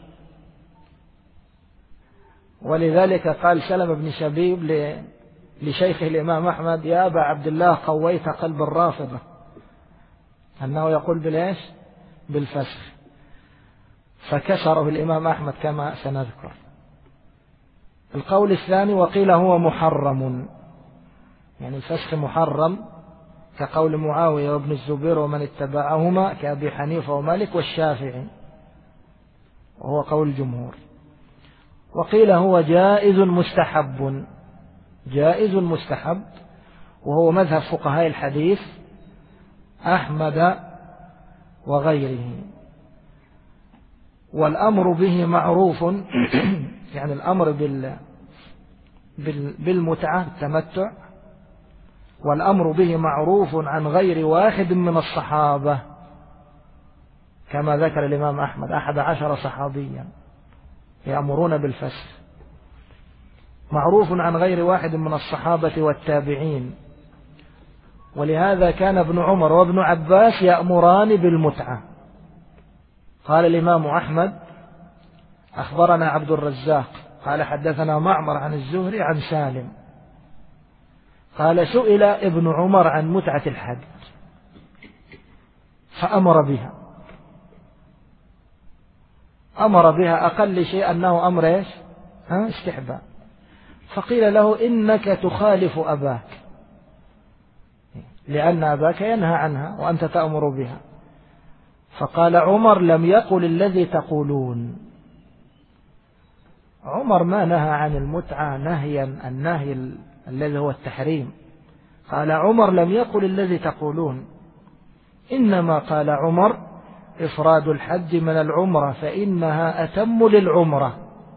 ولذلك قال سلم بن شبيب لشيخه الإمام أحمد: يا أبا عبد الله قويت قلب الرافضة، أنه يقول بالإيش؟ بالفسخ. فكسره الإمام أحمد كما سنذكر. القول الثاني: وقيل هو محرم، يعني الفسخ محرم، كقول معاوية وابن الزبير ومن اتبعهما كأبي حنيفة ومالك والشافعي، وهو قول الجمهور. وقيل هو جائز مستحب، وهو مذهب فقهاء الحديث أحمد وغيره. والأمر به معروف، يعني الأمر بالمتعة التمتع، والأمر به معروف عن غير واحد من الصحابة، كما ذكر الإمام أحمد 11 صحابيا يأمرون بالفسخ، معروف عن غير واحد من الصحابة والتابعين. ولهذا كان ابن عمر وابن عباس يأمران بالمتعة. قال الإمام أحمد: أخبرنا عبد الرزاق قال حدثنا معمر عن الزهري عن سالم قال: سئل ابن عمر عن متعة الحج فأمر بها. أمر بها أقل شيء أنه أمر إيش؟ استحباب. فقيل له: إنك تخالف أباك، لأن أباك ينهى عنها وأنت تأمر بها. فقال عمر: لم يقل الذي تقولون. عمر ما نهى عن المتعة نهيا النهي الذي هو التحريم. قال عمر: لم يقل الذي تقولون، إنما قال عمر: إفراد الحج من العمرة فإنها أتم للعمرة،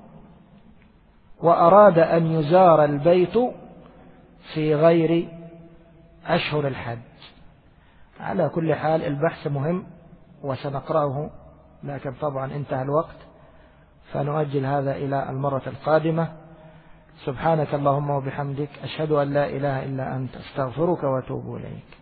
وأراد أن يزار البيت في غير أشهر الحج. على كل حال البحث مهم وسنقرأه، لكن طبعا انتهى الوقت، فنؤجل هذا إلى المرة القادمة. سبحانك اللهم وبحمدك، أشهد أن لا إله إلا أنت، أستغفرك وأتوب إليك.